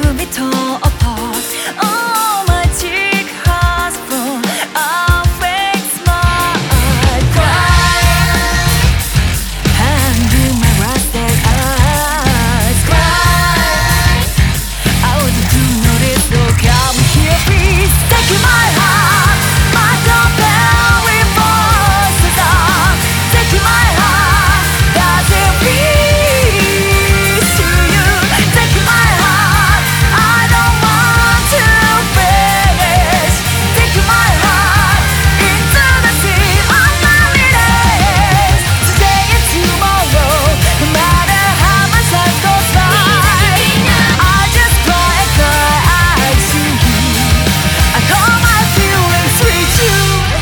be torn apart. Oh, my cheek has grown a fake smile. I cry and in my rusted eyes cry. I want you to notice, so come here, please. Take my heart, my compelling voices are. Take my heart, does it please to you? Take my heart, I don't want to finish. Take my heart into the sea of loneliness. Today and tomorrow, no matter how much time goes by, I just cry and cry, I see you. I call my feelings with you.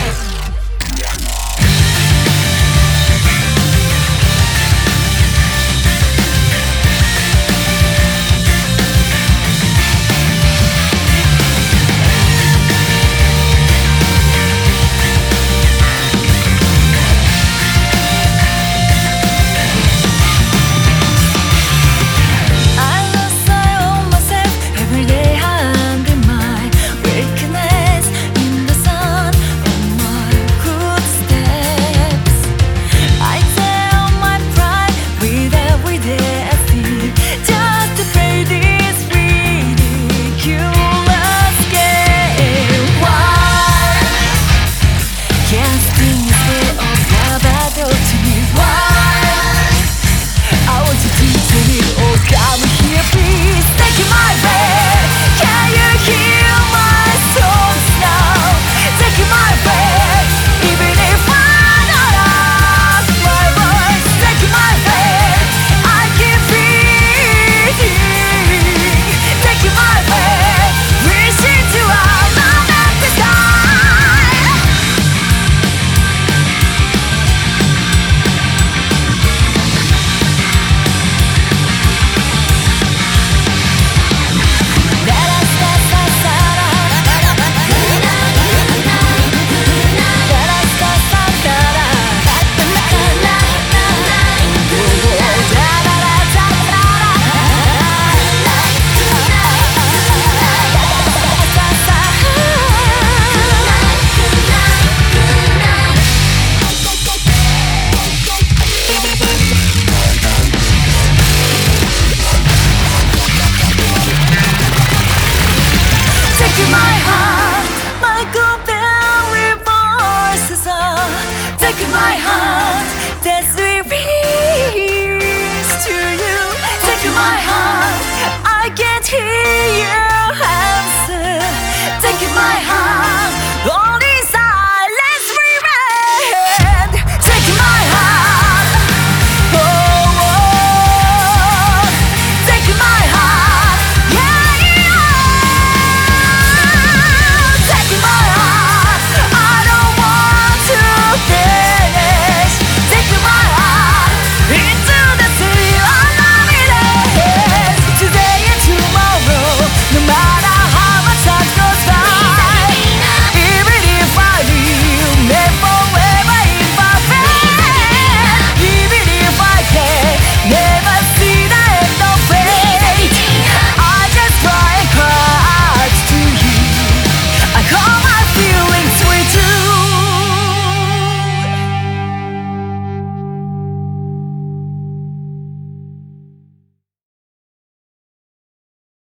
I lost sight of myself every day, hiding my weakness in the sun of my footsteps. I tell my pride with every day I feel, just to play this ridiculous game. Why can't sting the way of bravado to me? Why? I want you to tell me, oh come here please. Take my breath, can you hear my songs now? Take my breath, even if I don't ask my words. Take my breath, I keep breathing. Take my breath, wishing to out at the sky. Take my heart, my compelling voices are. Take my heart, that's sweet peace to you. Take my heart, I can't hear your answer. Take my heart.